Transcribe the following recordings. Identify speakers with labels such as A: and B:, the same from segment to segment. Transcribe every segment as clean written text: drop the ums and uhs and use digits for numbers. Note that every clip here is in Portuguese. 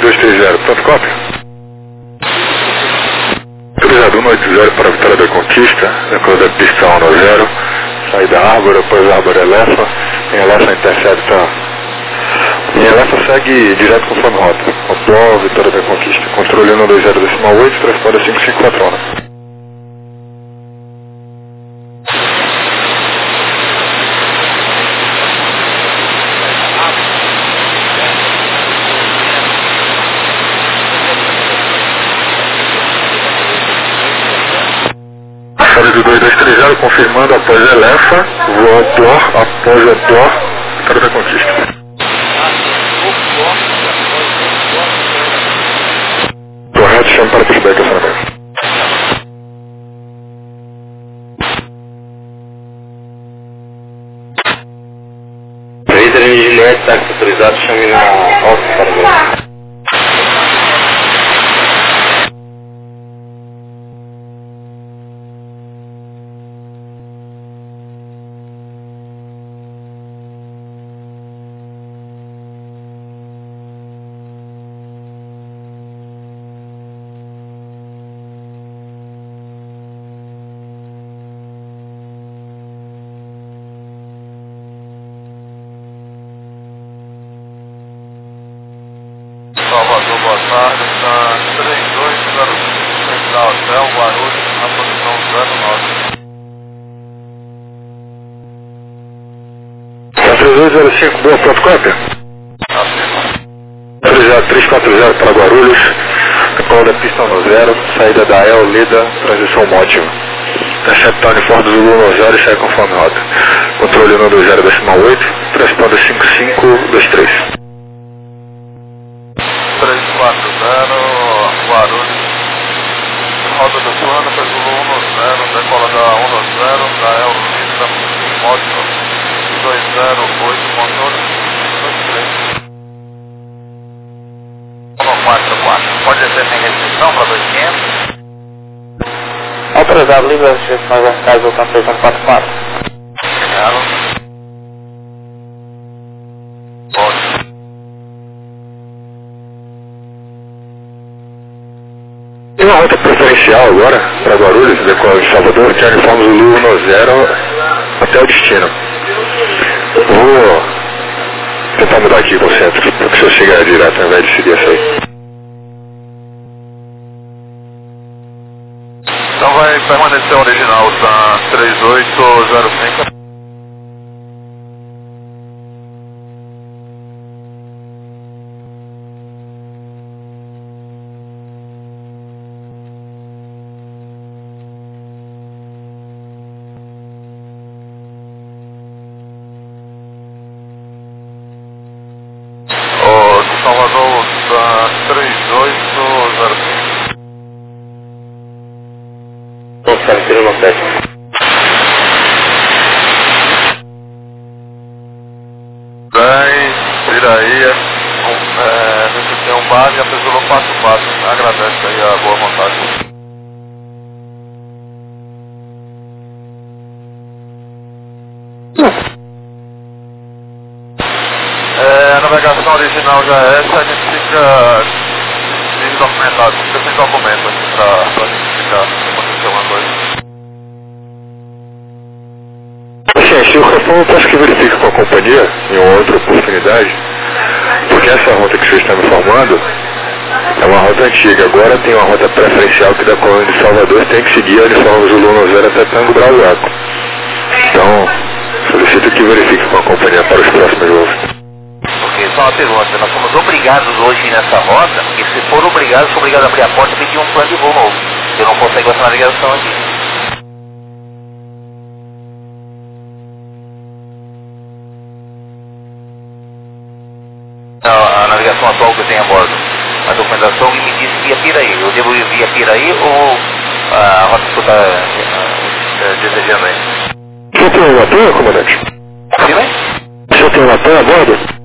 A: 230, pronto, cópia. Autorizado 180 para a Vitória da Conquista, depois da pista 190, saída Árvore, depois Árvore Elefa, em Elefa intercepta, em Elefa segue direto conforme rota, Opló, Vitória da Conquista, controle 120,8, transponder 554. Do 2230, confirmando após Elefa, voo Opló, após Opló, Vitória da Conquista. Correto, chama para pushback, acionamento.
B: Trader de Juliette, táxi autorizado, chame na alta para ver.
C: Salvador, boa tarde, está 3205 Central Hotel, Guarulhos, na posição 09.
A: 3205, boa, pronto, cópia. Autorizado 340 para Guarulhos, decola da pista 10, saída da El, Lida, transição Mótima. Interceptar uniforme do Zulu 10 e sai conforme rota. Controle 120,8, transponder 5523.
C: 340, Guarulhos, roda do plano, fez o 10, decola da 10, da El Lida, Mótima, 208, controle 23. 144, pode ser sem restrição para 2500?
B: Autorizado, livre as restrições verticais do campo 644.
C: Pode.
A: Tem uma rota preferencial agora para Guarulhos, decola de Salvador, que é uniforme Zulu 10 até o destino. Vou tentar mudar aqui com o centro, para que o senhor chegar direto ao invés de seguir essa aí.
C: Então vai permanecer original, tá? 3805. Salvador, tá? 3805.
B: Vamos ficar inteiro no 7.
C: Bem, Piraí, recepção base, a pessoa passo a passo. Agradece aí a boa vontade. A navegação original já é essa, a gente fica desdocumentado, fica sem documento aqui pra justificar se acontecer alguma coisa.
A: Gente, eu peço que verifique com a companhia em uma outra oportunidade, porque essa rota que vocês estão me informando é uma rota antiga. Agora tem uma rota preferencial que da colônia de Salvador tem que seguir a uniforme Zulu 10 até Tango Brauaco. Então, solicito que verifique com a companhia para os próximos voos.
D: Porque só uma pergunta, nós somos obrigados hoje nessa rota, porque se for obrigados, sou obrigado a abrir a porta e pedir um plano de voo novo. Eu não consigo essa navegação aqui. A navegação atual que eu tenho a bordo, a documentação me disse que ia Piraí. Eu devo ir via Piraí ou a rota que você está desejando aí?
A: O senhor tem um Latam, comandante?
D: Sim, né?
A: O senhor tem um Latam a bordo?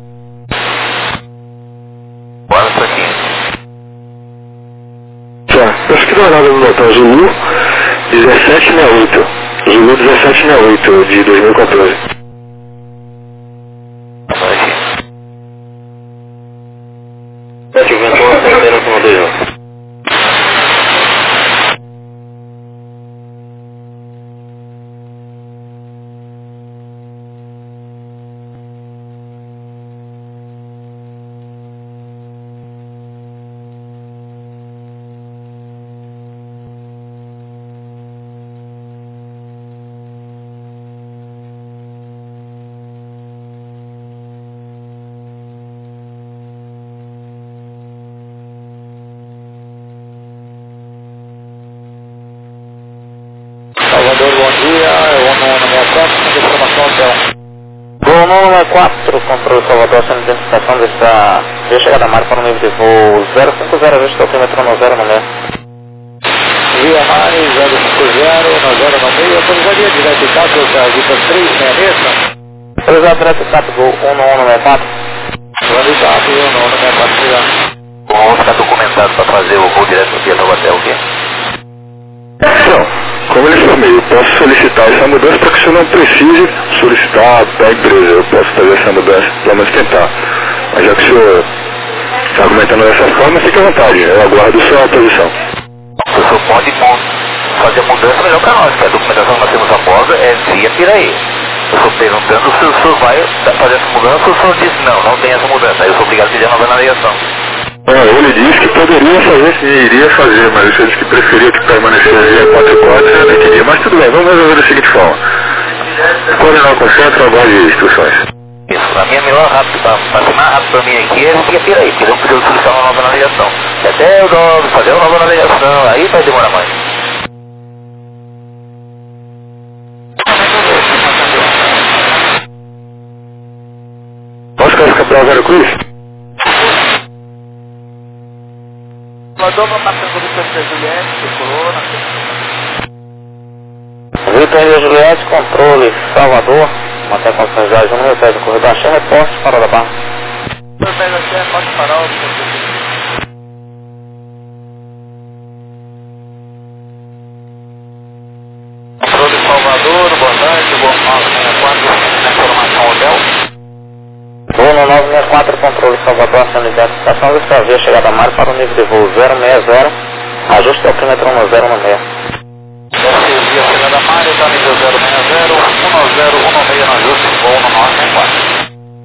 D: Bora isso aqui.
A: Tá, peço que dê uma olhada no Latam Zulu 1768. Zulu 1768 de 2014.
D: Vai aqui.
B: 3194, controle Salvador, sendo identificação desta via chegada a mar para o nível de voo 050, ajuste altímetro no 0 no meio.
E: Via mais 050, no 0 no meio, autorizaria direto de tato, Vitor 366.
B: Autorizado direto de tato, voo 1164.
E: Autorizado 1164,
D: Vamos ficar documentado para fazer o voo direto do Pietro Hotel, o quê?
A: Não, como eu informei, eu posso solicitar essa mudança para que o senhor não precise solicitar para a empresa. Eu posso fazer essa mudança, pelo menos tentar. Mas já que o senhor está argumentando dessa forma, fique à vontade, eu aguardo sua posição.
D: O senhor pode fazer a mudança melhor para nós, que a documentação que nós temos a bordo é via Piraí. Eu estou perguntando se o senhor vai fazer essa mudança, o senhor disse não tem essa mudança. Aí eu sou obrigado a pedir a nova navegação.
A: Ele disse que poderia fazer, sim, iria fazer, mas ele disse que preferia que permaneceria 4-4, eu não entendi. Mas tudo bem, vamos resolver da seguinte forma. Coordenar com o centro, aguarde instruções.
D: Isso, a minha melhor rápido, para ser mais rápido para mim aqui é via Piraí, porque eu não preciso solicitar uma nova navegação. E até eu fazer uma nova navegação, aí vai demorar mais.
A: Posso ficar para Vera Cruz?
E: Mandou para passando do Santa Juliette, do Corona.
B: Vitor Rio Juliette, controle Salvador, manter condições de viagem número 10 do corredor Axé, reporte para da barra.
E: Número 10 Axé, pode parar o
D: Controle Salvador, boa tarde, voo 964, na informação hotel.
B: Voo no 964, controle Salvador, sendo identificação desta via chegada a mar para o nível de voo 060, ajuste altímetro no 0 no meio.
D: Essa via chegada a mar, está nível 060, 1016 no ajuste, voo no 964.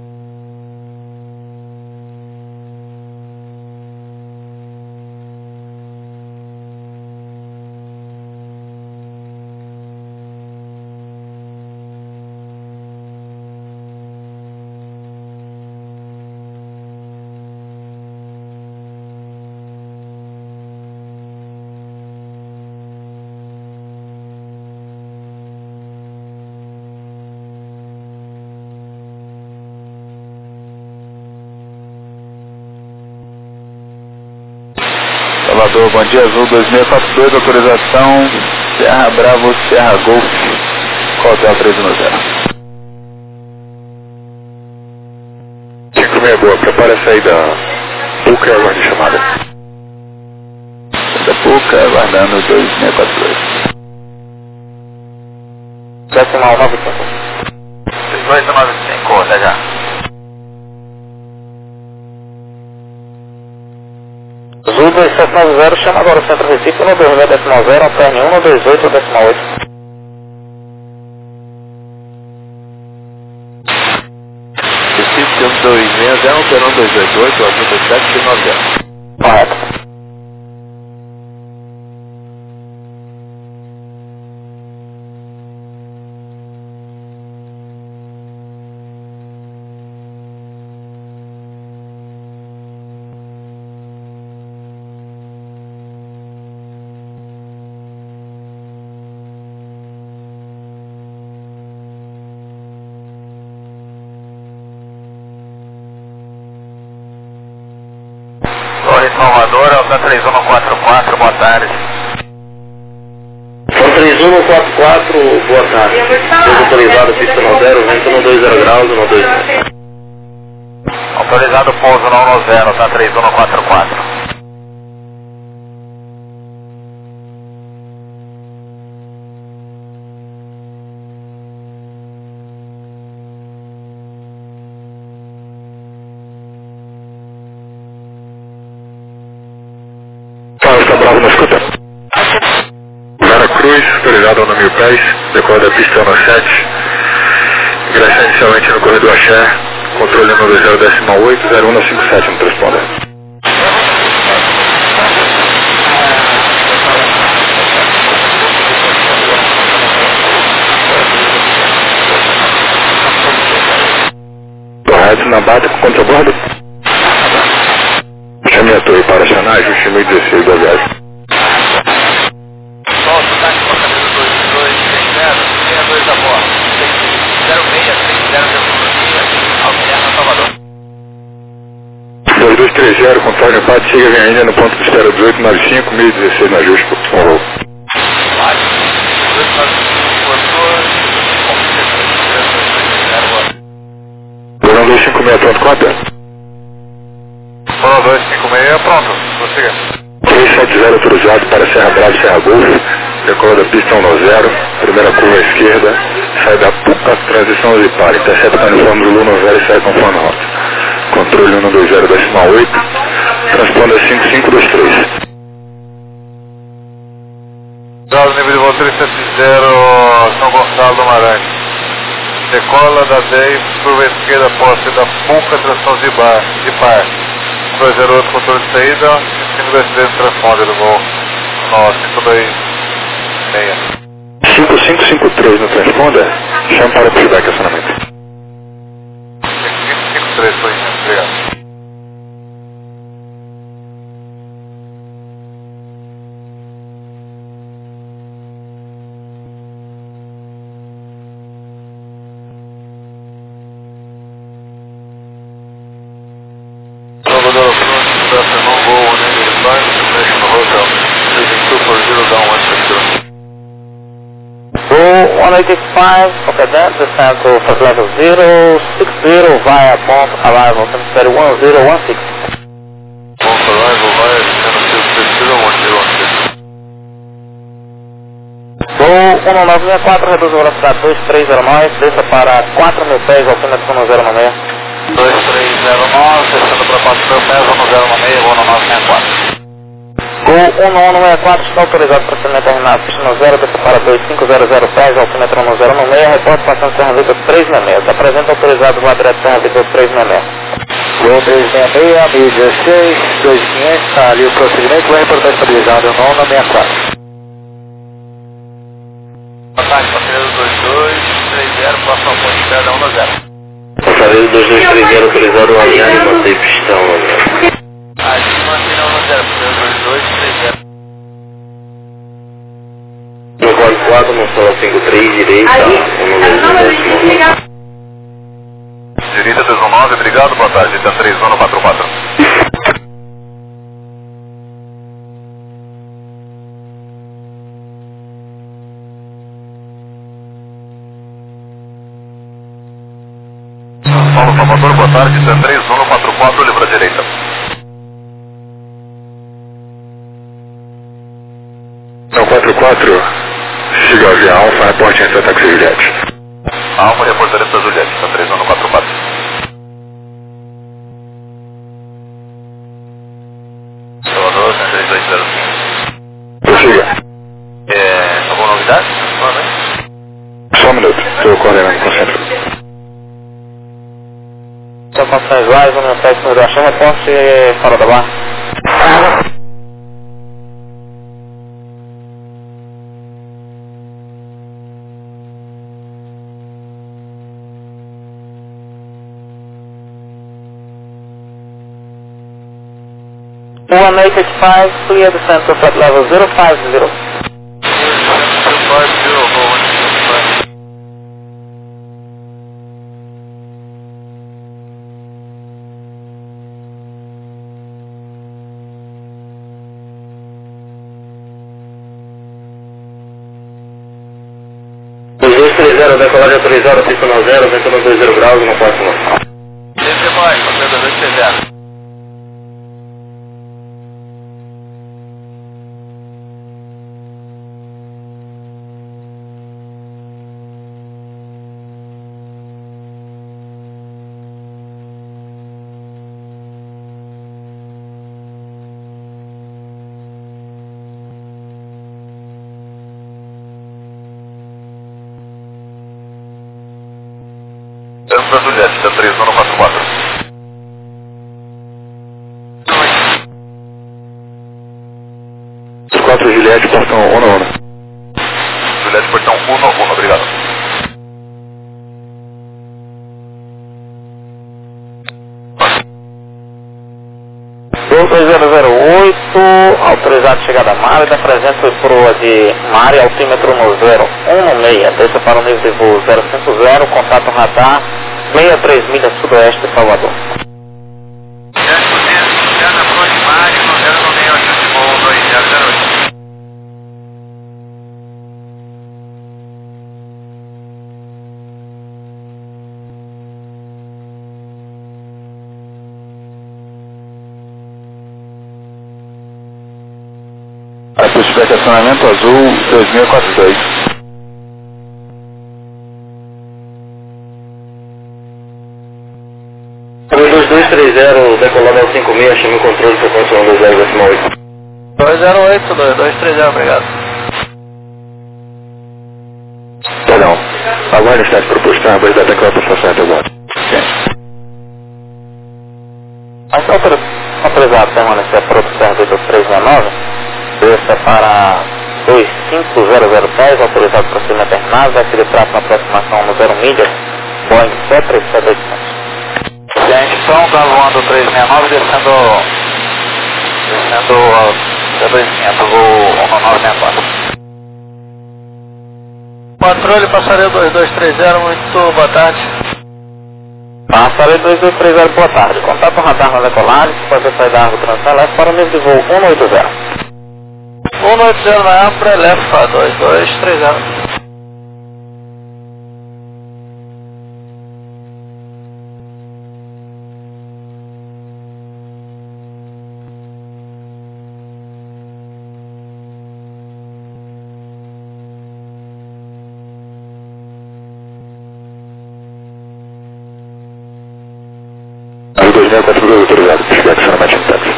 C: Salvador, bom dia, Azul 2642, autorização Serra Bravo, Serra Golf, Hotel 310.
A: 56 boa, prepara a saída Puca e aguarde chamada.
C: Da Puca, aguardando 2642.
B: Decimal 95.
D: 2895, até já.
B: Azul 2790, chama agora o centro Recife no 26.0, alterne 1 no 28 decimal 8.
C: Recife 1260, operando 288, Azul 2790.
B: Correto.
D: Torre Salvador, Alta 3144, boa tarde.
B: São 3144, boa tarde. Pouso autorizado, pista no 0, vento no 20 graus, no 2.
D: Autorizado pouso no 10, tá 3144.
A: Está bravo na escuta. Vera Cruz, autorizado ao 1000 pés, decola da pista no 7, ingressar inicialmente no corredor Axé, controle número 0,8, 0157 no transponder. Correto, na bata com contrabordo. Chame a torre para acionar, ajuste 1016 da viagem.
D: Solta o táxi para camisa 2260, 62 da borda. 06, 060,
A: 230, controle empate, siga vem ainda no ponto de espera 1895, 1016 no ajuste, por favor. Verão 256, pronto, conta?
C: Verão 256, pronto, prossiga.
A: 370 autorizado para Serra Brava e Serra Golfo, decola da pista 190, primeira curva à esquerda, sai da PUCA, transição Zipar, intercepta o uniforme do Lula 0 e sai conforme rota. Controle 120,8, transponda 5523.
C: Gás nível de voo 370, São Gonçalo do Amarante. Decola da 10, curva à esquerda, posse da PUCA, transição Zipar. 208, controle de saída, 523, transponde do voo. Nossa, 526.
A: 5553 no transponda, chama para o feedback acionamento.
C: 553, foi isso, obrigado. Salvador, good afternoon, go 185, destination hotel, leaving 240 down 162.
B: Go 185, okay then, descend to first level 060 via bump arrival, cemetery 1016.
C: Bump arrival via cemetery 1016.
B: Go 1964, reduz a velocidade 2309, desça para 4.000 pés, altímetro 1096.
C: 2309, descendo para 4.000 pés, 1096, voo no 964.
B: Go 1164, está autorizado para ser terminado, pista no 0, desça para 2500 pés, altímetro 1096, reporte passando Serra Vitor 366, se apresenta autorizado, vá direto Serra Vitor 366.
E: Gol 366, 1016, 2500, tá ali o procedimento, vai reportar estabilizado, 964.
C: Ataque, passageiro 2230, próximo ao ponto de espera 10.
D: Passageiro 2230 autorizado a alinhar e manter pistão,
C: Aqui mantém 10, passageiro 2230.
D: No 44, no solo 53, direita,
C: Direita 19, obrigado, boa tarde, está 3, zona 44. Paulo Salvador, boa tarde, está 3, zona 44, livra a direita.
A: Não, 44, siga via Alfa, reporte em ataque Juliette.
C: Alfa, reportaria para Juliette, está 3, zona 44. Salvador, 3205.
A: Prossiga.
C: Alguma novidade?
A: Só um minuto, estou coordenando com o centro.
B: São condições live, vamos no número da chama, poste fora da barra. One 885, clear descent to flight level 050.
C: 050,
D: Os 230, decolagem autorizada, pista no 0, vento no 20 graus, no 41.
C: Desce mais, passageiro 230. Centro da Juliette, está 3, zona 44.
A: Os 4 Juliette, portão 1.
C: Juliette, portão 1, obrigado.
B: Gol 2008, autorizado chegada a Mari, apresenta proa de Mari, altímetro no 016, desça para o nível de voo 050, contato radar 63 milhas sudoeste de Salvador.
C: Pushback acionamento azul 2642.
B: 2230, decolando ao 56, chama o controle para função 20,8.
C: 208, 2230, obrigado.
A: Perdão, aguarde o estágio proposto, a base da tecla para estação até agora.
B: Autorizado permanecer a produção de 2369, desça para 25010, autorizado procedimento terminado, vai ser trato na aproximação no 0 milhas, Boeing 737-800.
C: Então, tá voando 369, descendo ao 2500, voo 1964. Controle, passaria 2230, muito boa tarde.
B: Passaria 2230, boa tarde. Contato radar na decolagem, fazer sair da árvore transaleste para o nível de voo 180.
C: 180 na Ampra, Lefa 2230.
A: Azul 2642 autorizado, pushback acionamento em táxi.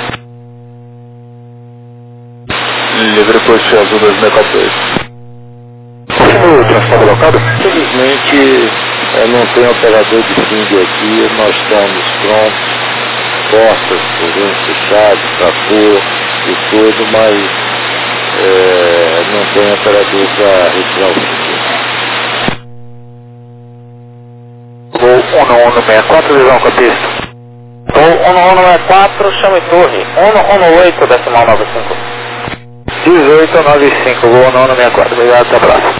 C: Livre post azul 2642.
A: O transporte locado?
E: Infelizmente, não tem operador de FING aqui, nós estamos prontos, portas, porões fechados, capô e tudo, mas não tem operador para retirar o FING.
B: Voo 1164, visão com a pista. Voo 1164, chame torre, 118, decimal 95.
C: 1895, voo 1164, obrigado, até a próxima.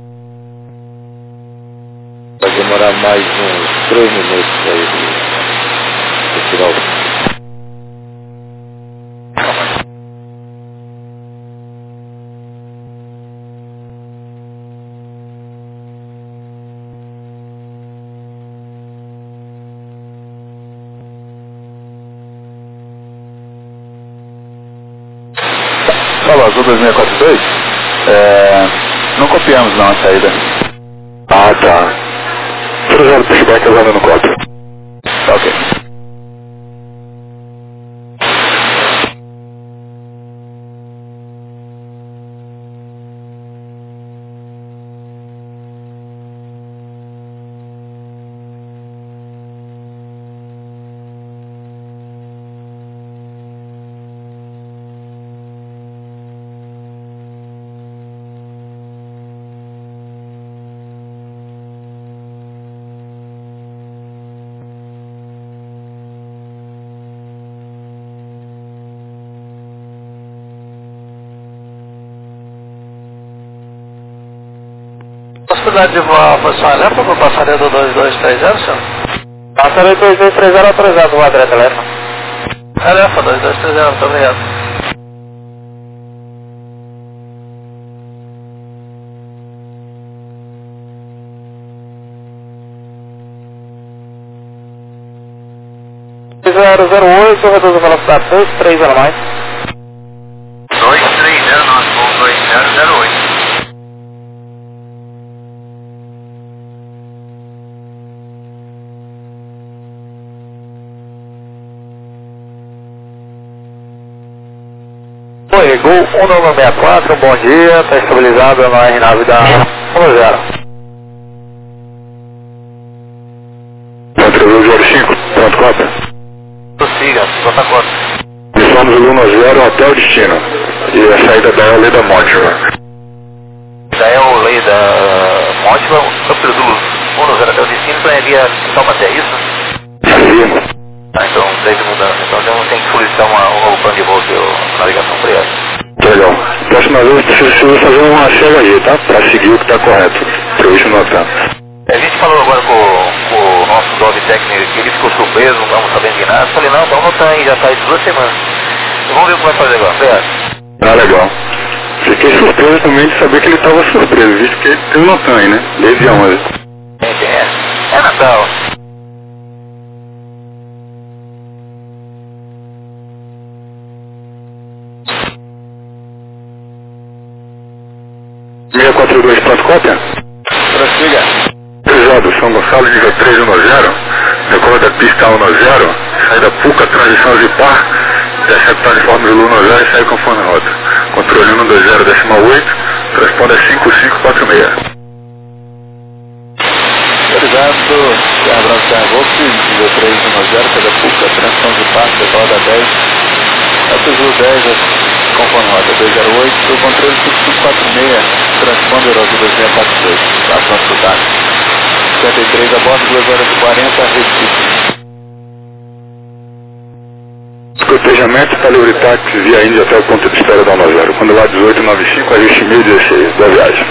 E: Vai demorar mais uns 3 minutos para ele retirar o FING.
C: Fala, azul 2642. Não copiamos não a saída.
A: Ah, tá. Autorizado, pushback aguardando 4.
C: Tá ok. Possibilidade de voar a posição elétrica para passaria do 2230, senhor?
B: Passaria 2230, autorizado, voar direto elétrica.
C: Elefa 2230, muito obrigado.
B: Reduz a velocidade 230 a mais.
D: 230, nós vamos 2008.
B: Oi, Gol 1964, bom dia, está estabilizado na aeronave da 10.
A: Controle 05, pronto, cópia.
D: Prossiga, nota 4.
A: Somos o 10 até o destino. E a saída da lei da morte, né?
D: Já é o lei da Mótima, o Pedro 10 até o destino, planearia Taubaté, é isso?
A: Sim.
D: Tá, então, daí de mudança. Então, já não tem que solicitar um novo plano de voo ou navegação por ela.
A: Legal. Próxima vez preciso fazer uma CHG, tá? Pra seguir o que tá correto. Previsto no hotel.
D: A gente falou agora com o nosso Dove técnico, que ele ficou surpreso, não estamos sabendo de nada. Eu falei, não, então não tá aí, já tá aí de 2 semanas. Então, vamos ver o que vai fazer agora. Obrigado.
A: Ah, legal. Fiquei surpreso também de saber que ele estava surpreso, visto que ele não tá aí, né? Desde a 11.
D: É Natal.
A: 642, pronto, cópia?
C: Prossiga.
A: Pesado, São Gonçalo, nível 310, decola da pista 110, sai da PUCA, transição Zipar, desce a plataforma do Lula 10 e sai conforme rota. Controle 120,8, transponder 5546.
E: Obrigado, Abraço Servox, nível 310, sai da PUCA, transição Zipar, decola da 10, Azul 10, conforme rota 208, controle 5546, transponder ao 2642, estação Sudaca. 53 a bordo, 2h40, Recife.
A: Escotejamento para livre táxi via Índia até o ponto de espera da 10. Quando lá 1895, ajuste 1016 da viagem.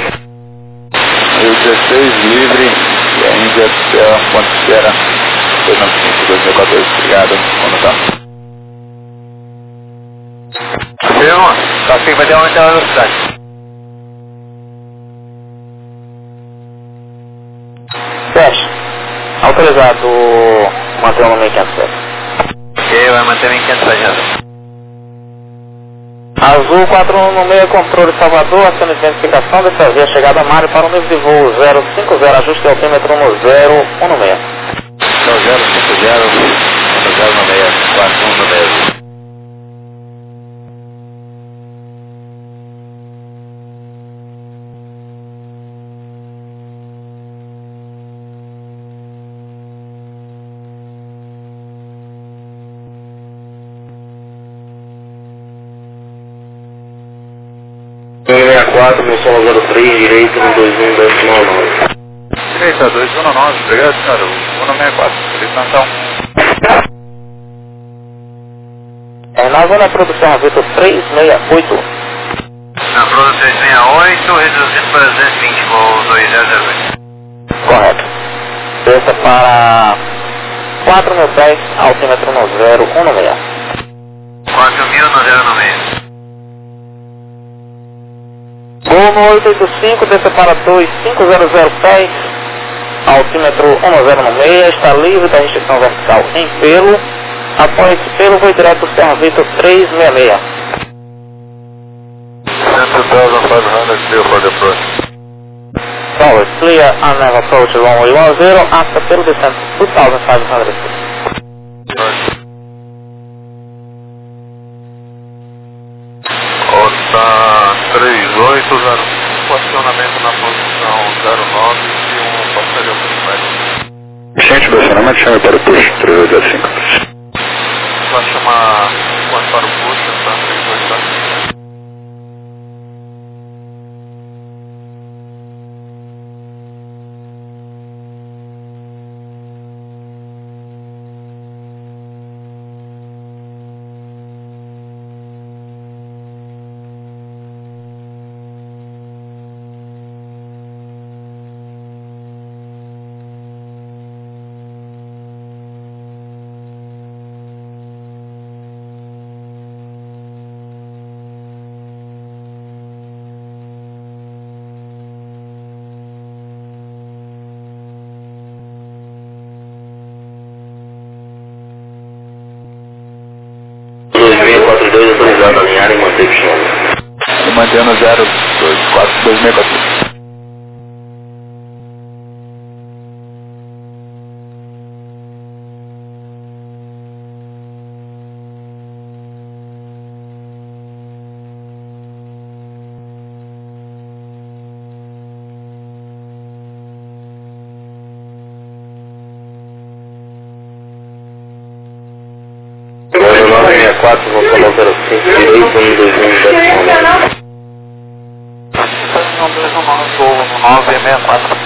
E: 1016, livre, via Índia até o ponto de espera 295, 2014. Obrigado, vamos lá.
C: Firma, só que vai ter aumentar a velocidade.
B: Teste. Autorizado manter o nome 507.
C: Ok, vai manter em 507.
B: Azul 416, controle Salvador, acione de identificação, desfazer a chegada a Mário para o nível de voo 050, ajuste altímetro no 016.
E: 050, 1096, 4196.
B: no solo 03, direito no 21219.
C: Direita, 219, obrigado, senhor. 164, licenção.
B: Na zona produção, Vitor 368.
C: Na Flora 368, reduzido para 220, voo 2002.
B: Correto. Desça para 4.000 pés, altímetro no 016.
C: 4.000 no 096.
B: Gol no 885, desça para 2500 pés, altímetro 1096, está livre da restrição vertical em pelo. Após esse pelo, vou direto para o Serra Vitor 366.
C: 100,500 clear for the approach.
B: Solid, clear and have approach runway 10, after pelo descent 2500 feet.
C: Rota 38, estacionamento na posição 09 e um passageiro principal.
A: Vicente do acionamento, chame para o push 3805.
C: Vai chamar quanto para o push, tá? 32, tá?
B: Autorizado a alinhar e manter o chão.
E: E mantendo 024, 264.
B: Agora 964, vou falar 05, direito, 121,
C: 964.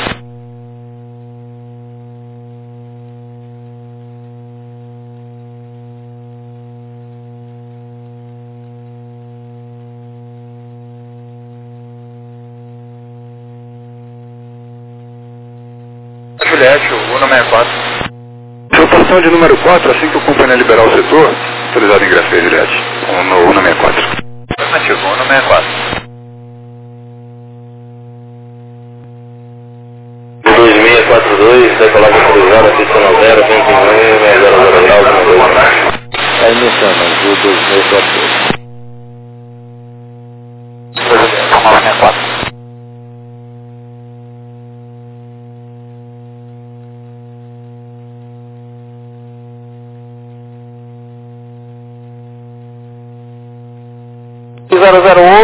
C: Juliette, o 164.
A: Proporção de número 4, assim que o companhia liberar o setor, autorizado em ingresso Juliette, no 164.
C: Afirmativo, 164.
B: 2642, decolar autorizado, pista 0, 21, 000,
E: Está iniciando, Azul 2642.
C: 964.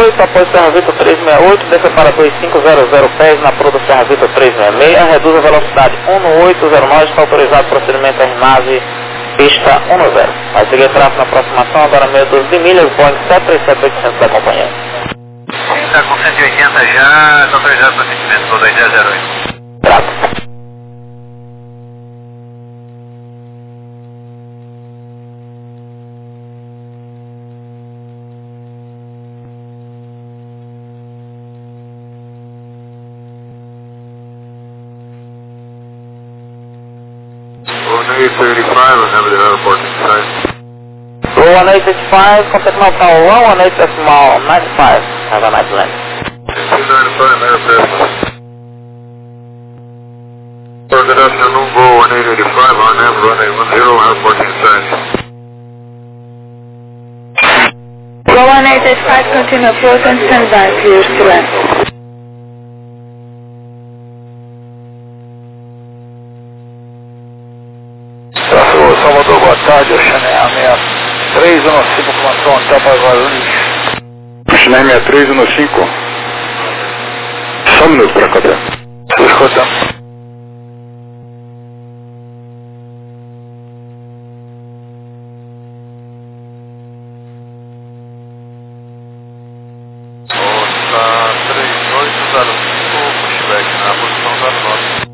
B: 368, após Serra Vitor 368, desça para 2500 pés na Pro do Serra Vitor 366, reduz a velocidade 11809, está autorizado o procedimento RNAV pista 10. Vai seguir tráfego na aproximação, agora meia dúzia de milhas, Boeing 737-800 da companhia.
D: Está com 180 já, está autorizado o procedimento do 2008.
B: Trato.
C: Go 185, I'll have the airport inside.
B: Go 1885, contact now tower 118.95, have a nice land.
C: 295, aircraft. Good afternoon, Go 1885, on nav runway 10, airport inside.
F: Go 1885, continue approach and stand by, clear to land.
E: Salvador, boa tarde, Oceaneia 6315, informação até para Guarulhos.
A: Oceaneia 6315. Só um minuto para cá.
E: Estou escutando.
C: Está 3805, pushback na posição 09.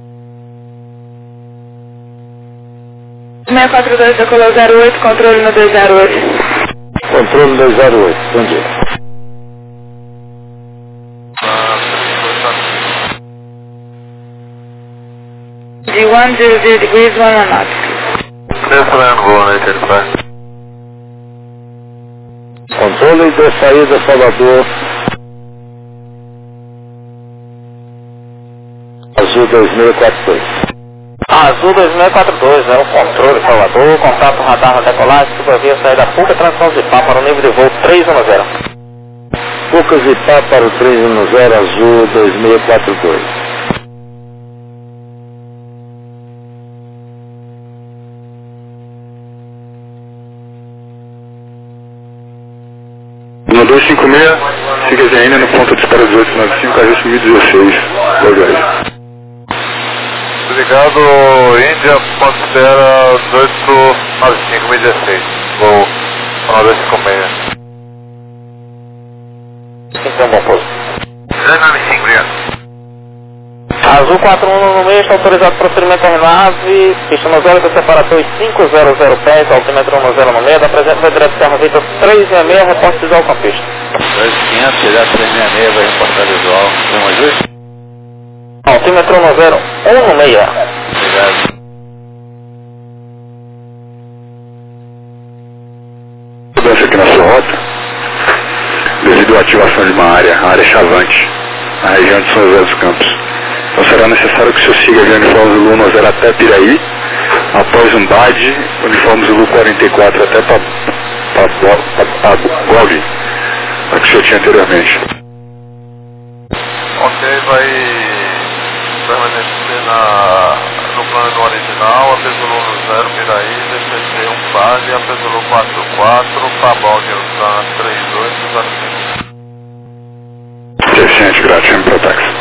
F: 642, decolou 08, controle no 208.
E: Controle 208, bom dia.
F: De 100 degrees, 1 knot.
C: Desland, Go 1885.
E: Controle de saída Salvador. Azul 2642.
B: Azul 2642, é o controle Salvador, contato radar na decolagem, subavia saída Puca, transição de pá para o nível de voo 310.
E: Pucas e pá para o 310, Azul 2642.
A: No 256, siga ainda no ponto de disparo 1895, AG 2016, Goiás.
C: Obrigado, Índia, Pantera 1895-2016. Vou 956.
B: Então, bom pouso.
D: 295, obrigado.
B: Azul 416, está autorizado o procedimento RNAV, pista no 0, descer para 2500 pés, altímetro no 0 no meio, da presença direto Serra Vitor 366, reporte visual com a pista.
E: 2500, chegar 366, vai reportar visual. Tem mais dois?
B: Altímetro no 0, 1 no meio.
E: Obrigado.
A: Mudança aqui na sua rota, devido à ativação de uma área, a área chavante, na região de São José dos Campos. Então será necessário que o senhor siga via uniforme Zulu 90 até Piraí, após um BAD, uniforme Zulu 44 até Gov, a que o senhor tinha anteriormente.
C: Ok, vai permanecer no plano original, Apesolo 0, Piraí, DCC 1 base, Apesolo 44, Fabaldi Usan 3805.
A: Deficiente, grátis, para o táxi.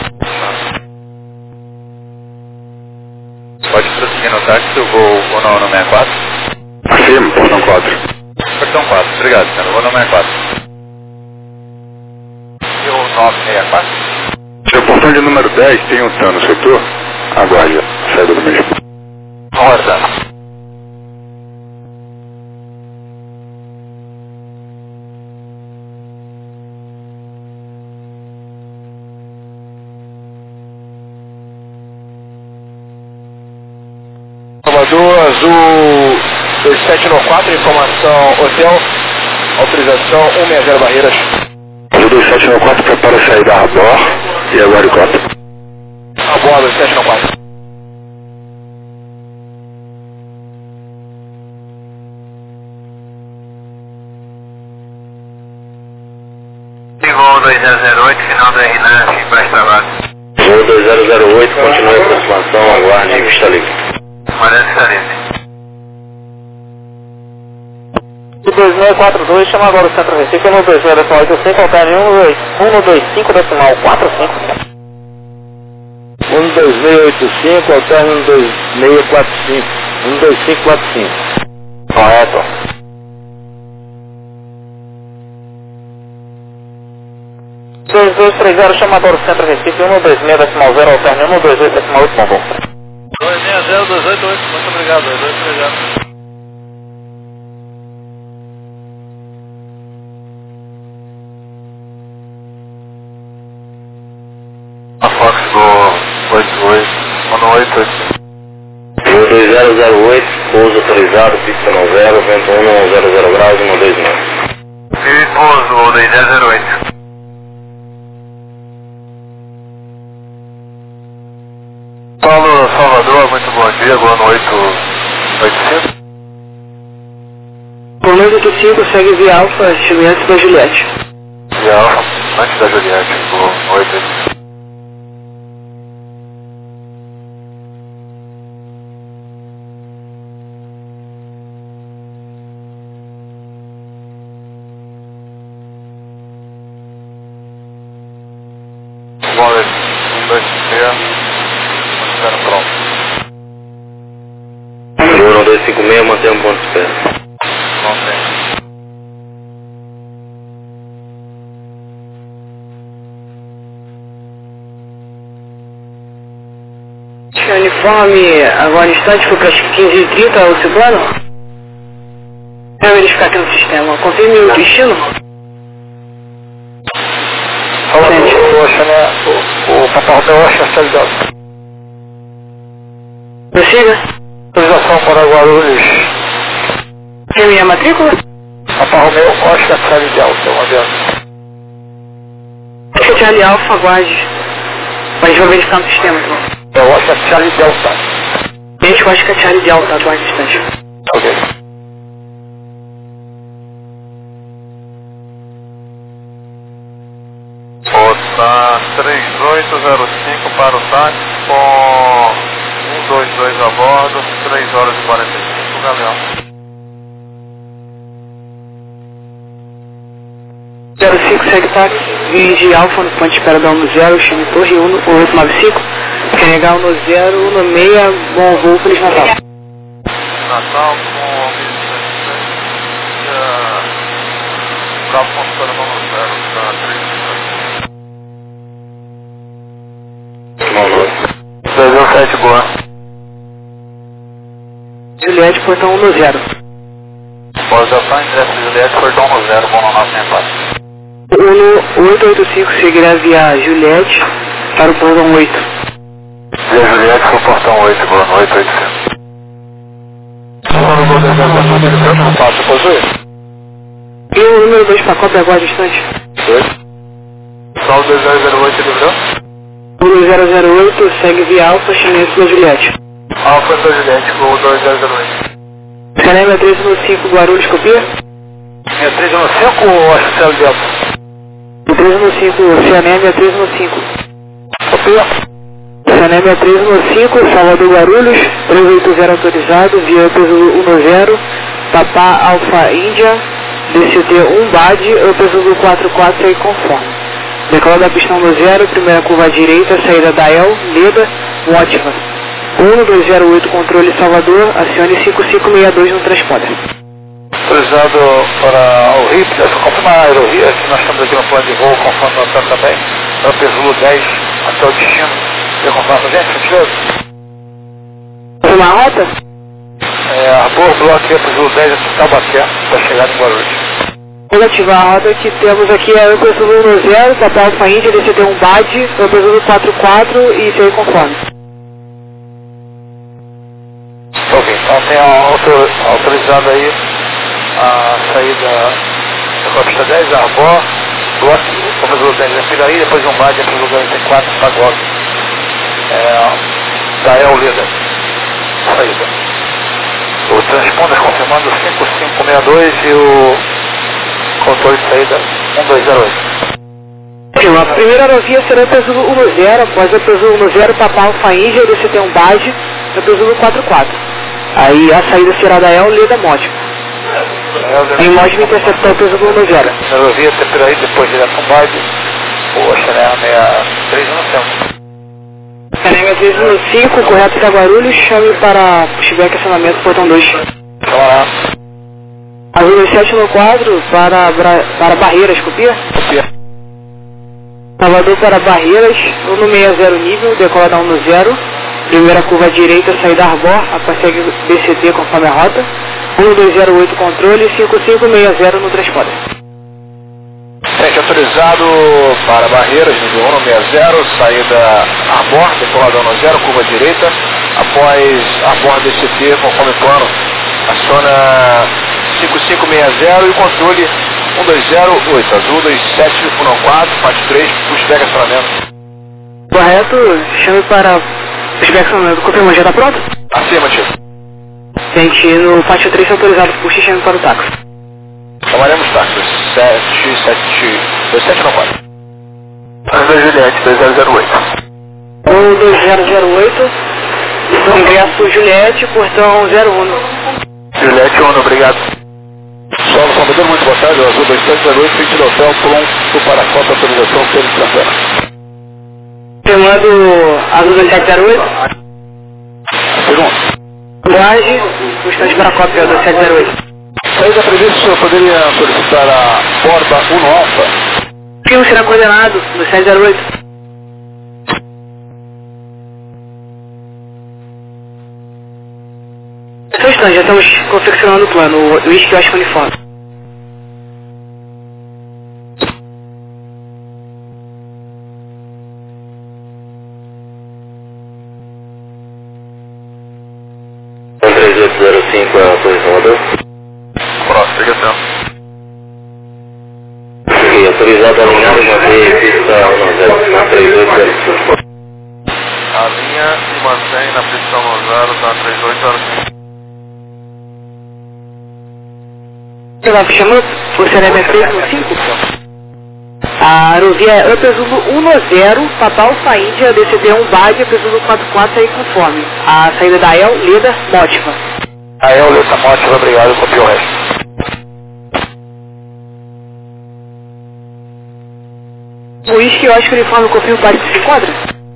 E: Pode prosseguir no táxi, eu vou no 64?
A: Afirmo, portão 4.
E: Portão 4, obrigado, senhor. Vou no 64. E o 964?
A: Seu portão de número 10 tem um TAN no setor? Aguarde a saída do mesmo.
E: Ordem.
G: Salvador, Azul 2794, informação hotel, autorização 160 Barreiras.
A: Azul 2794 prepara a saída a Arbor e aguarde o cota.
G: Arbor 2794.
D: Voo 2008, final do RNAV, baixo trabalho.
A: Voo 2008, continue a aproximação, aguarde vista livre.
D: Maré está livre.
B: 2642, chama agora o Centro Recife, 126.85, alterne 125.45.
E: 12685, alterne 12645. 12545.
B: Correto. 2230, chama agora o Centro Recife, 126.0, alterne 128.8, bom.
C: 260-288, muito obrigado, 2230. A Fox do 88, 188.
A: 2008, pouso autorizado, pista 90, vento 100 graus, 129.
C: E pouso, 1008. Paulo Salvador, muito bom dia, boa noite, 85.
F: Boa noite, 85, segue via Alfa, antes da Juliette.
C: Via Alfa, antes da Juliette, boa noite. Boa noite, 126, espera pronto.
A: 1256, mantém um ponto de espera.
C: Mantém.
F: Uniforme, agora instante, foi para as 15h30, o seu plano? Vai verificar aqui no sistema. Confirme o destino.
G: O Papai Hotel acha a salidade.
F: Prossiga.
G: Autorização para Guarulhos.
F: Tem minha matrícula?
G: Papai Romeu, Oscar Charlie Delta, uma delas.
F: Charlie Alfa, aguarde. Mas vou verificar no sistema, então.
G: É o Oscar Charlie Delta.
F: Gente, eu acho que é Charlie Delta, aguarde um instante.
G: Ok.
C: Rota 3805 para o táxi com 122 a bordo, 3 horas e 45, Galeão.
F: 05 segue táxi, de Alfa no ponto de espera da 10, Chime Torre 1895, carregar 10, 16, bom voo, Feliz Natal.
C: Natal com o carro consultando no 0, tá 317, boa.
F: Juliette, portão 10.
C: Posição em direto Juliette, portão 0, bom no nosso empate.
F: 885 seguirá via Juliette para o portão 8.
C: Via Juliette para o portão 8, boa noite, 800.
F: E o número 2 para cópia agora distante?
C: Só o 2008 livrou?
F: O 2008 segue via Alfa, chinês da Juliette.
C: Alfa da Juliette com o 2008.
F: Canema 1315 Guarulhos, copia?
G: 1315 ou Marcelo Delta?
F: 1315, Cianémia 1315.
G: Copia.
F: Cianémia 1315, Salvador Guarulhos, 380 autorizado, via peso 10, Papá Alfa Índia, DCT 1 BAD, eu peso 44 aí conforme. Decola da pista 10, primeira curva à direita, saída da El, Leda, ótima. 1208 controle Salvador, acione 5562 no transponder.
G: Autorizado para o Rio, precisa confirmar a aerovia, que nós estamos aqui no plano de voo, conforme nós estamos também. É o Pesulo 10 até o destino. Você confirma com a gente, gentileza?
F: Uma rota?
G: Arbor, bloco aqui, Pesulo 10 até Taubaté, para chegar em Guarulhos.
F: Vou ativar a rota que temos aqui é o Pesulo 10, Papá Alfa Índia, DCT 1 BAD, o Pesulo 44 e isso aí conforme.
G: Ok, então tem autorizado aí a saída da pista 10, Arbor, bloco, o Pesulo 10 é Piraí, depois um BAD, Pesulo 44, Pagoc. Da El Leda. Saída. O transponder confirmando 5562 e o controle de saída 1208.
F: A primeira aerovia será o Pesulo 10, após o Pesulo 10, Papá Alfa Índia, DCT 1 BAD, o Pesulo 44. Aí a saída será da El Leda Módica. Em mod me interceptou o peso do 0.
G: Ferrovia Tepiraí, depois direto com base. O Chanel 63 no centro.
F: Chanel 315, correto para Guarulhos, chame para pushback acionamento, portão 2.
G: Vamos lá.
F: Azul 27 no quadro, para Barreiras, copia?
G: Copia.
F: Salvador para Barreiras, 160 nível, decola da 10. Primeira curva à direita, saída Arbor, prossegue BCT conforme a rota. 1208 controle, 5560 no transponder.
G: Teste autorizado para Barreiras, nível 160, saída Arbor, decoladão 10, curva à direita. Após Arbor BCT conforme plano, aciona 5560 e o controle 1208, azul 2714, parte 3, pushback acionamento.
F: Correto, chame para pushback acionamento, confirma, já está pronto?
G: Afirmativo.
F: Gente, no pátio 3 autorizado, puxe e chame para o táxi.
G: Chamaremos táxi, 2794.
D: Asa Juliette 2008.
F: 2008, ingresso Juliette, portão 01.
D: Juliette 1, obrigado.
G: Solo Salvador, muito boa tarde, azul 2708, frente do hotel, pronto para a foto autorização Pedro Santana.
F: Filmando azul 2708.
G: Pergunta.
F: Guarde, constante para a cópia do 708.
G: Saída prevista, o senhor poderia solicitar a borda 1 alfa?
F: Filme será coordenado do 708. Só um instante, já estamos confeccionando o plano, o uísque eu acho que uniforme.
E: O 3805 é a posição Salvador?
D: Próximo, ligação.
E: Ok, autorizado a alinhar e manter pista 10, 3805.
C: Alinha e mantém na pista 10, tá 38 horas.
F: Você vai chamando por CNM 315? A aerovia é Apesulo 10, Papa Alfa Índia, DCT 1 BAD, Apesulo 44, aí conforme. A saída da EL, Leda, Mótiva.
G: A EL, Leda, Mótiva, obrigado, copia o resto.
F: O uísque, eu acho que o uniforme confirma o BAD que se enquadra?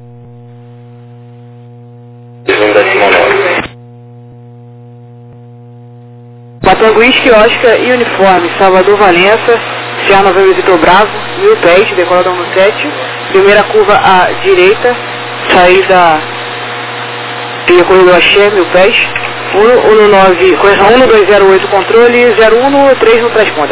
E: 19.
F: Batango Uísque, Oscar e uniforme, Salvador Valença, Sierra Novembro Vitor Bravo, 1000 pés, decoladão no 7, primeira curva à direita, saída via corredor Axé, 1000 pés, 119, correção 1208 controle, 013 no transponder.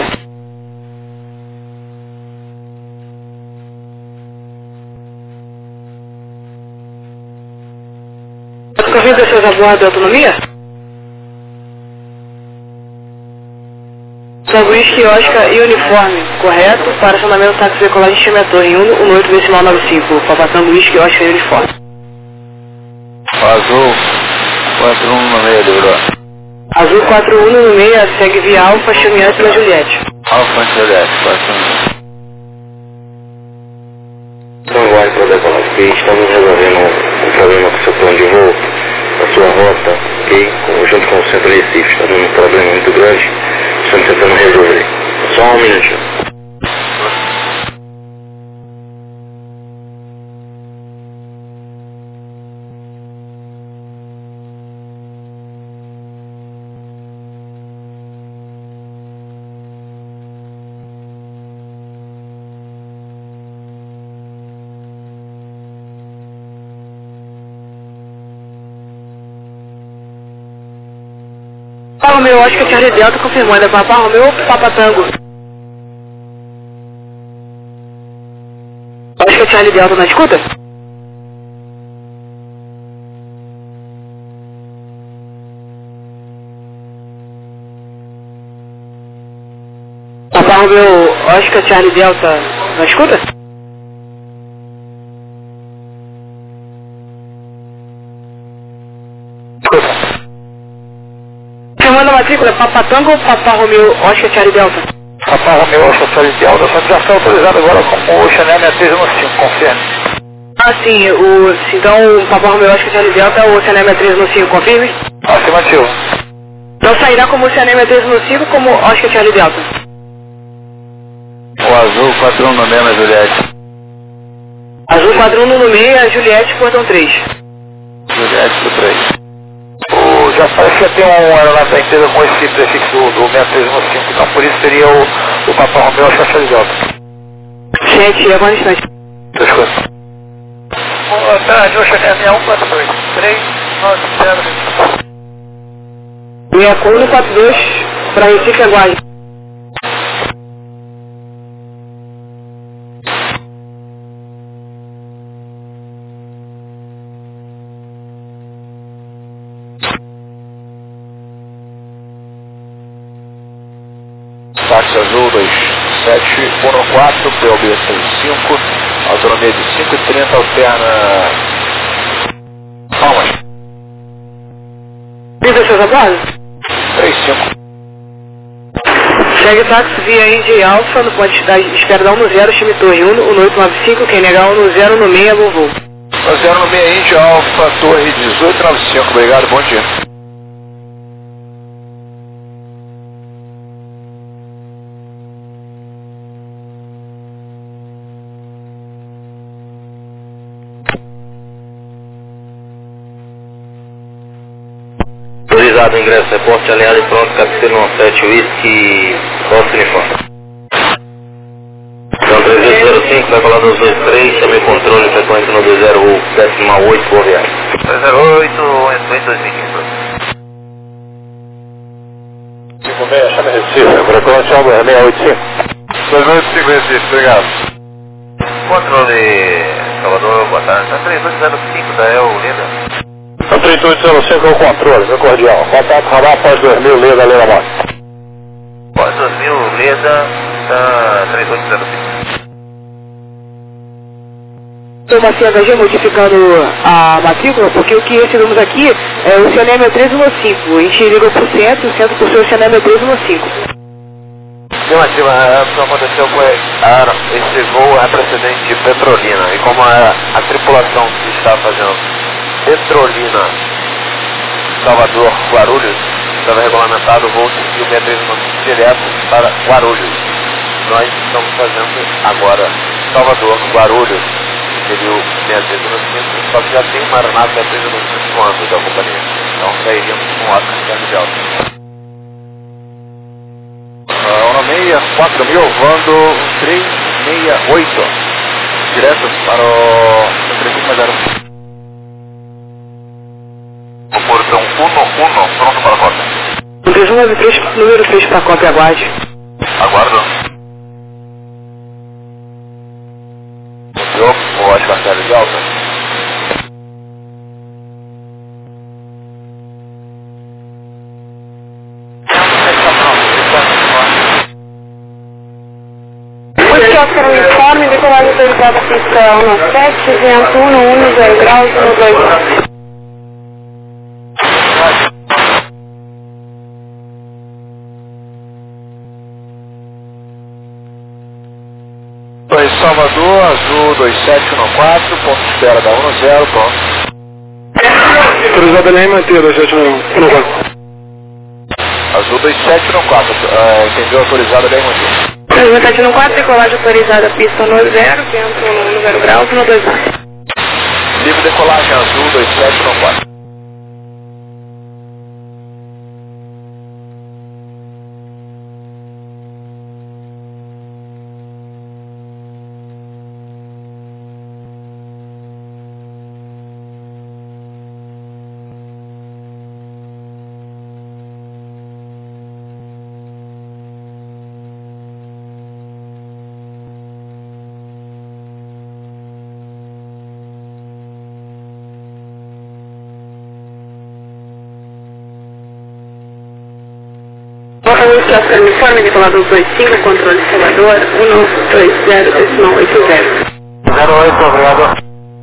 F: Corrida das suas abordas de autonomia? Batango Uísque, Oscar e uniforme, correto, para acionamento táxi decolagem Chemetor em 118 decimal 95, Batango Uísque, Oscar e uniforme.
G: Azul 4196, livrou.
F: Azul 4196, segue via Alfa, chameante pela Juliette.
G: Alfa Juliette, 4196.
E: Então vai para decolar, ok? Estamos resolvendo um problema com o seu plano de voo, a sua rota, ok? Junto com o centro de Recife, está dando um problema muito grande, estamos tentando resolver. Só um minutinho.
F: Papa Romeu, acho que a Charlie Delta confirmando, é Papa Romeu ou Papa Tango? Acho que a Charlie Delta não escuta? Papa Romeu, acho que a Charlie Delta não escuta? Chamando a matrícula, Papa Tango ou Papa Romeu, Oscar Charlie Delta?
G: Papa Romeu, Oscar Charlie Delta, só que já está autorizado agora com o Chanel 6315, confirme.
F: Ah, sim, então o Papa Romeu, Oscar Charlie Delta ou o Chanel 315, confirme?
G: Afirmativo.
F: Então sairá como Cianemia 315, como Oscar Charlie Delta.
E: O azul 41 no meio na Juliette.
F: Azul 41 no meio, Juliette, portão 3.
E: Juliette do 3.
G: Já parece que tem um aeronave da empresa com esse prefixo do 6315, então por isso seria o Papa Romeo Oscar de Delta.
F: Gente, agora um instante.
G: Duas coisas. Boa tarde, Oscar 6142 390.
F: 6142, para Recife, aguarde.
E: Táxi azul 2714, POB 35, autonomia de 5,30, alterna... Palmas.
F: Pisa seus abordos?
E: 35.
F: Segue táxi via Indy Alpha no ponto da espera da 10, time Torre 1, 1895, quem negar 10 no meio, bom voo.
E: 10 no meio, Indy Alpha, Torre 1895, obrigado, bom dia.
B: Autorizado o ingresso, reporte alinhado e pronto, capítulo 17, whisky, Oscar Uniforme. Então 3805, decolado 223, chame controle, frequência no 208, boa viagem.
D: 208, 2015.
E: 56, chame Recife, frequência 685.
C: 2855 Recife, obrigado.
D: Controle Salvador, boa tarde. 3805 da El Leda.
E: 3805 é o controle, meu cordial. Contato radar após 2000, Leda, Leda Morte.
D: Após 2000, Leda, 3805.
F: Uma CHG modificando a matrícula, porque o que recebemos aqui é o Cianemia 315. A gente liga pro centro, o centro por seu Cianemia 315.
D: Afirmativa, o que aconteceu foi esse voo é precedente de Petrolina, e como a tripulação que está fazendo Petrolina, Salvador, Guarulhos, estava regulamentado o voo seguir o 6315 direto para Guarulhos. Nós estamos fazendo agora Salvador, Guarulhos, seria o 6315, só que já tem uma aeronave da 6315 voando da companhia, então sairíamos com o Oscar de Delta.
E: Autonomia 4000, voando 368, direto para o 3510.
D: O portão 11, pronto para a cópia.
F: 3193, número 3 para a cópia, aguarde.
D: Aguardo.
E: O Oscar de Delta.
F: Oscar Uniforme, decolagem autorizada pista 17, vento 110 graus, 12.
E: Salvador, azul 2714, ponto de espera da 10, pronto.
C: Autorizado Lima, manter 2714.
E: Azul 2714, entendeu? Autorizado Lima, manter.
F: 2714, decolagem autorizada pista 90, vento 10 graus, 12.
E: Livre decolagem azul 2714.
F: Oscar Uniforme, decolador 25, controle Salvador, 120.80.
E: 08, obrigado.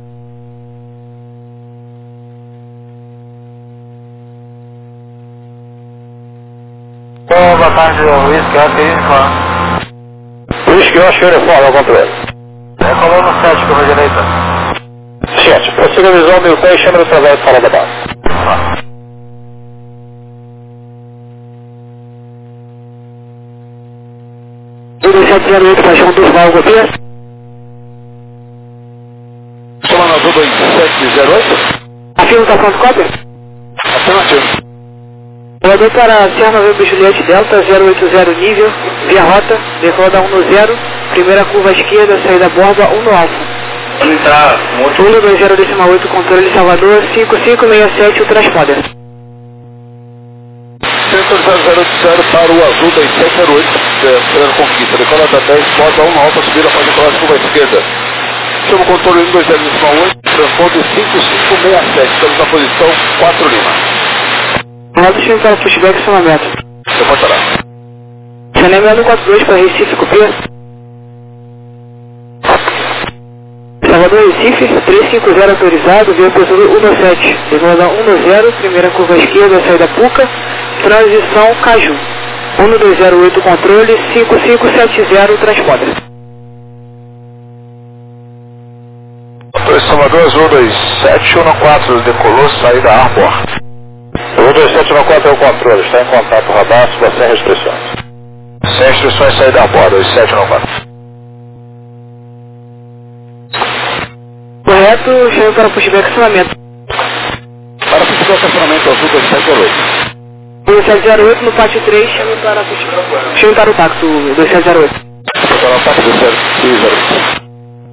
E: Boa tarde, Whisky Oscar Uniforme. Whisky Oscar Uniforme, ao controle.
D: Decolou no 7, curva direita.
E: 7, prossiga a visão 1010, chama do trabalho de fora da base.
F: 2708, Paixão do Val, copia.
E: Chama na azul 2708.
F: Afirmo, tá pronto, cópia?
E: Afirmativo.
F: Voador para Serra Novembro Juliette Delta 080 nível, via rota, decola 10, primeira curva à esquerda, saída borba 1 no alfa. 120,8, controle Salvador, 5567, o transponder.
E: Centro 080 para o azul 2708, primeira conquista, decola da 10, borba 1 no alfa, subir após decolar a curva à esquerda. Chama o controle 120,8, transponder 5567, estamos na posição 4 Lima.
F: Roda chama para pushback e acionamento.
E: Eu vou parar.
F: Saneamento 142 para Recife, copia. Salvador Recife, 350 autorizado, via pessoa 17. Decola 10, primeira curva à esquerda, saída Puca, transição Caju. 1208 controle, 5570 transponder.
E: Salvador azul 2714, decolou, saída Arbor. O 2714 é o controle, está em contato radar, suba sem restrições. Sem restrições, saída Arbor, 2714.
F: Correto, chame para pushback acionamento.
E: Para pushback acionamento azul 2708.
F: 2708 no pátio 3, chame para pushback. Chame para o táxi, 2708.
E: Para o táxi 2708.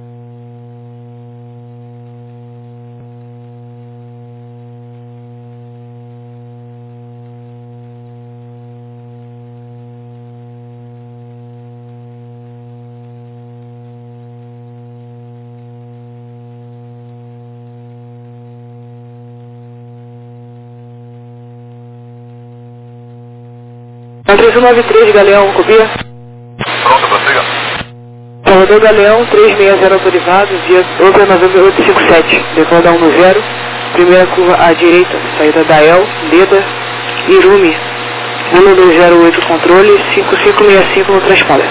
F: Na 3193, Galeão, copia.
C: Pronto, prossiga.
F: Salvador Galeão, 360 autorizado, via outra Novembro 857. Decola 10, primeira curva à direita, saída da El, Leda, Irume. 1208 controle, 5565 no transponder.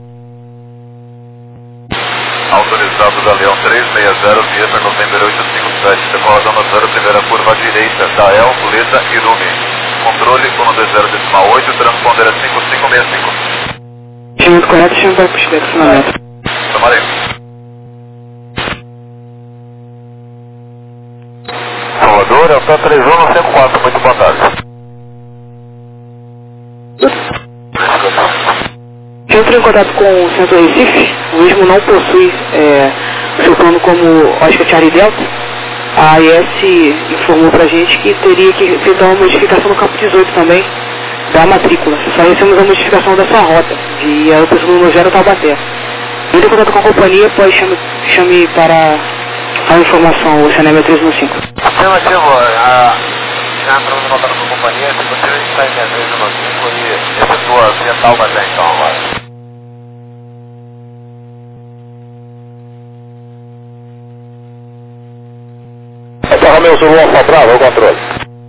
C: Autorizado da Leão 360, Vieta Novembro 857, decola 10, primeira curva à direita, da El, Leda, Irume. Controle 120,8, transponder é 5565.
F: Chame correto, chame para pushback acionamento.
C: Tomarei.
E: Salvador, é o 3154, muito boa tarde.
F: Eu entrei em contato com o Centro Recife, o mesmo não possui o seu plano como Oscar Charlie Delta. A AES informou pra gente que teria que feito uma modificação no campo 18 também, da matrícula. Só recebemos a modificação dessa rota, de Aeroporto do Nogero Taubaté. Entre em contato com a companhia, pode chame para a informação, o saneamento 315.
G: Afirmativo, já entramos em contato com a companhia, se possível a gente está em 315 e efetua via Taubaté então agora.
E: Romeu Zulu Alfa Bravo, o controle.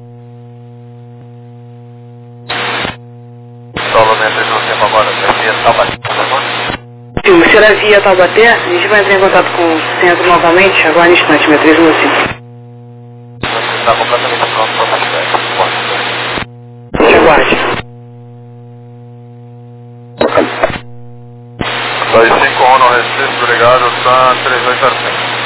G: Solamente no tempo agora, via Taubaté.
F: Sim, será via Taubaté, a gente vai entrar em contato com o centro novamente, agora no instante, 315.
G: Está completamente pronto para o feedback.
F: Te aguarde.
C: 25 no Recife, obrigado, San 3805.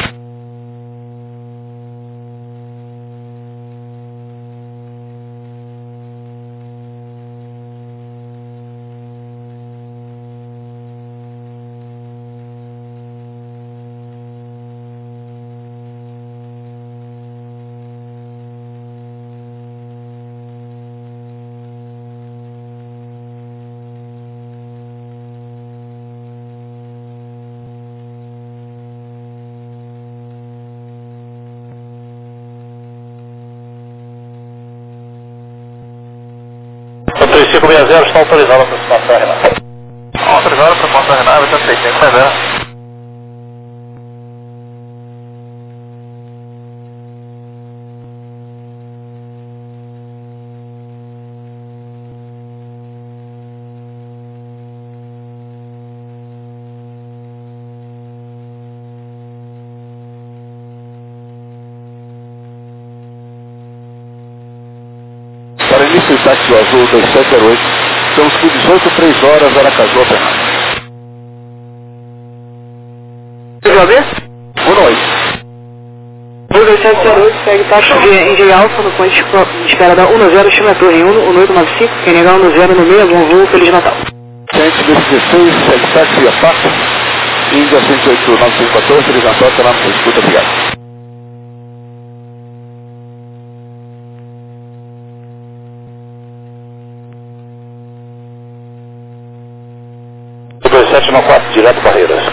E: O 3560 está autorizado a aproximação, Renato.
G: Autorizado a aproximação, Renato, está 600,
E: Para início do táxi azul 2708, estamos com 18 3 horas, Aracaju, Fernando.
F: Jovem?
E: Boa noite.
F: 2708, segue taxa de NG Alfa no ponto de espera da 10, chama a torre 1895, quem negar 10 no meio, bom voo, Feliz Natal.
E: 116, segue táxi a Pato, Índia 108-914, Feliz Natal, canal no escuta, obrigado. O 2794, direto Barreiras.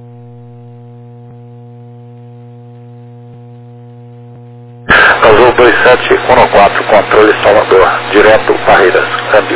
A: Azul 2714, controle Salvador, direto Barreiras, câmbio.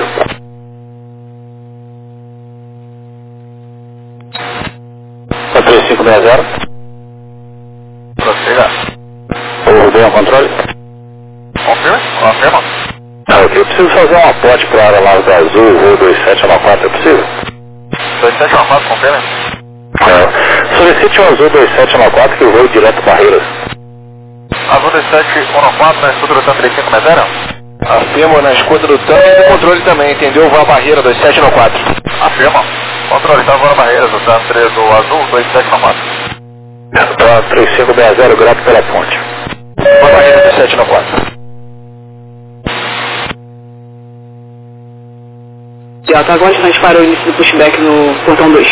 E: Tá 3560.
A: Prossiga.
E: O Rubem ao controle.
A: Confirma? Confirma.
E: Eu preciso fazer uma pote para a área lá do Azul, voo 2794, é possível?
A: 2714, confirma?
E: Solicite o Azul 2794 que eu vou direto Barreiras.
A: Azul 2714, na escuta do TAM 3560?
E: Afirmo na escuta do TAM e do controle também, entendeu? Vá a Barreira 2794.
A: Afirma. Controle, está agora Barreiras, do TAM 3 do Azul 2794.
E: Tá 3560, grato pela ponte. Vá a Barreira 2794.
F: Delta, agora está disparou o início do pushback no portão 2.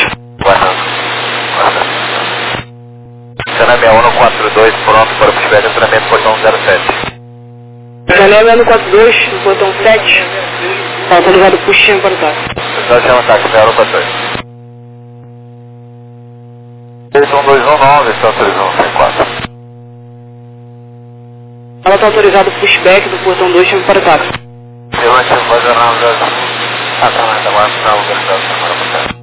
A: Cana 6142, pronto para o pushback, treinamento portão 07.
F: Janela 142, no portão 7, está autorizado puxando para o táxi.
A: Já chama táxi 042. 1219, está autorizado 104.
F: Ela está autorizado pushback do portão 2, chama para o táxi.
A: Eu vou te fazer na Azul. Ah, tá, mas agora está autorizado para o táxi.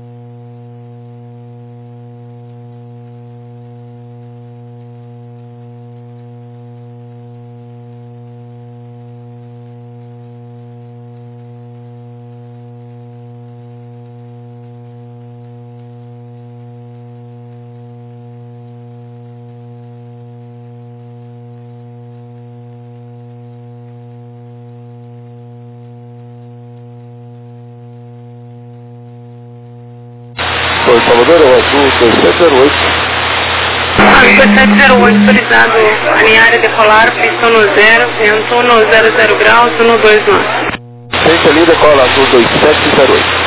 E: Oi, Salvador, é o Azul 2708.
F: Azul 2708, autorizado alinhar e decolar, pistão no 0, vento no 00 graus, no 2 knots.
E: Frente ali, decola Azul 2708.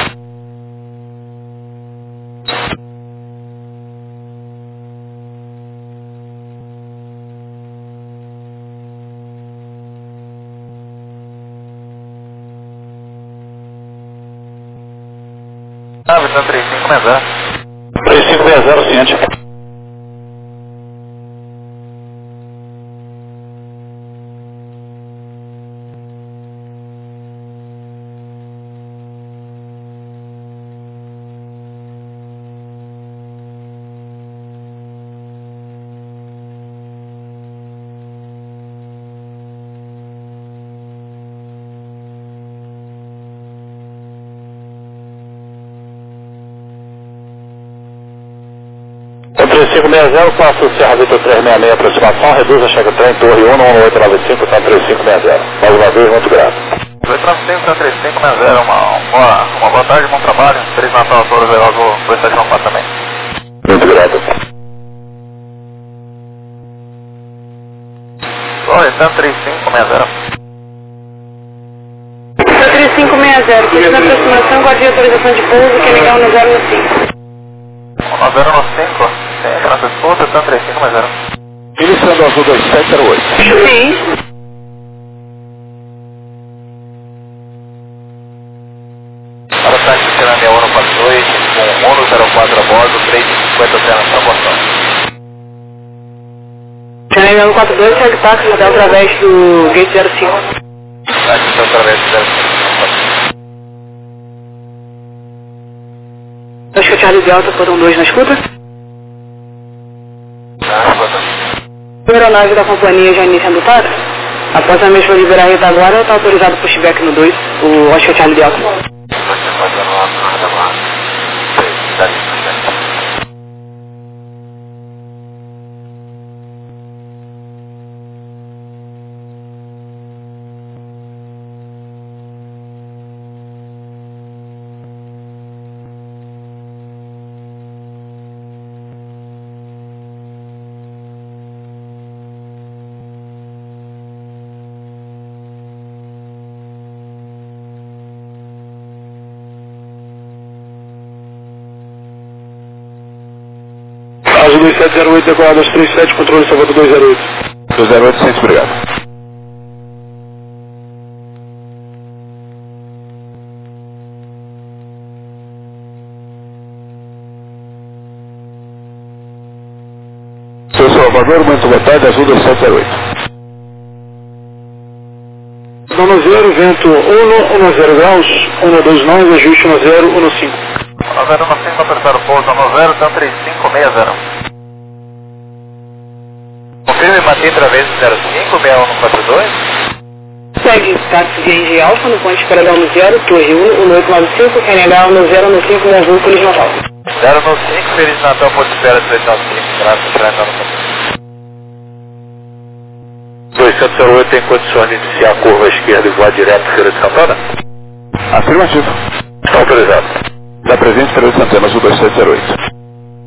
A: Ah, Vitor 3560.
E: 3560, ciente. O 3560, passa o Serra Vitor 366, aproximação, reduz a chega trem, torre 11895, tá 3560. Mais uma vez, muito grato.
A: 295, 3560, uma boa tarde, bom trabalho. Feliz Natal a todos, eu vou 2794 também.
E: Muito grato.
A: Oi, TAM 3560.
F: 3560, pedindo aproximação, guardia autorização de pouso, quem negar 10 no 5.
A: 10 no 5, sim, nossa escuta, TAM 3560.
E: Iniciando o Azul 2708.
F: Sim.
A: Para o táxi Cana 6142, com 104 a bordo, 350 até na Botão.
F: Janela 142, segue táxi, modelo através do gate 05.
A: Táxi está através do 05.
F: Acho que o Charlie Delta, portão 2 na escuta. Aeronave da companhia já inicia a lutada. Após a mesma liberar a retaguarda, está autorizado pushback no 2, o Oscar Charlie Delta.
G: 3708, decolado aos 37, controle Salvador 208.
H: 208, centro, obrigado. Seu Salvador, muito boa tarde, azul 2708.
G: Zona 0, vento 1, 10 graus, 129, ajuste 10, 15.
C: 9015, apertar o pouso, 10, então 3560.
D: Confirme manter através do 05, 6142.
F: Segue táxi GNG Alfa no ponte Paradão 0, Torre 1, 1895, KNH 1015, Monvul, Feliz Natal.
D: 095, Feliz Natal, Porto Espera 395, graças, Fernando.
A: 2708 tem condições de iniciar a curva à esquerda e voar direto para Feira de Santana?
H: Afirmativo.
A: Autorizado.
H: Da presente, Feira de Santana, azul 2708.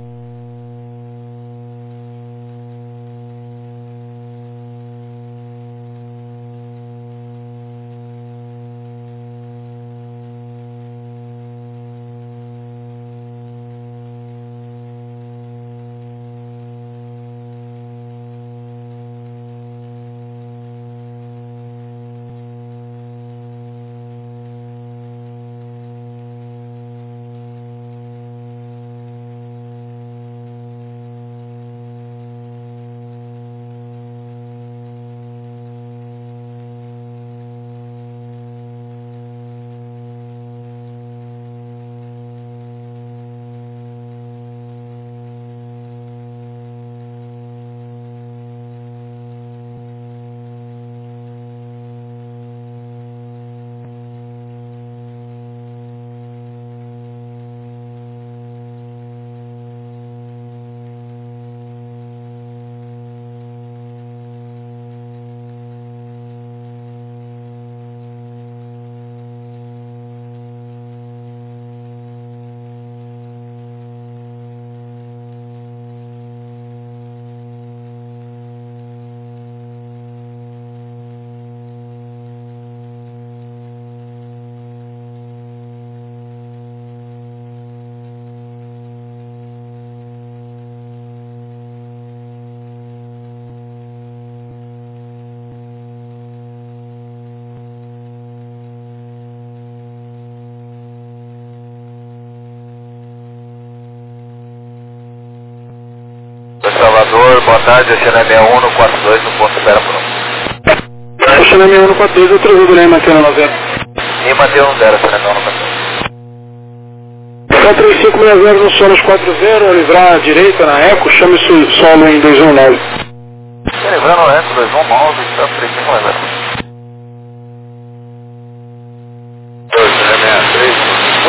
C: Salvador, boa tarde, Oceana 6142 no ponto Espera por 1.
G: Oceana 6142, outro vídeo, né, mantendo 90.
C: E manter 10, Oceana 6142.
G: Só 3560 no Sonos 40, livrar à direita na Eco, chame-se solo em 219.
C: Lembrando o Eco 219, está 3560.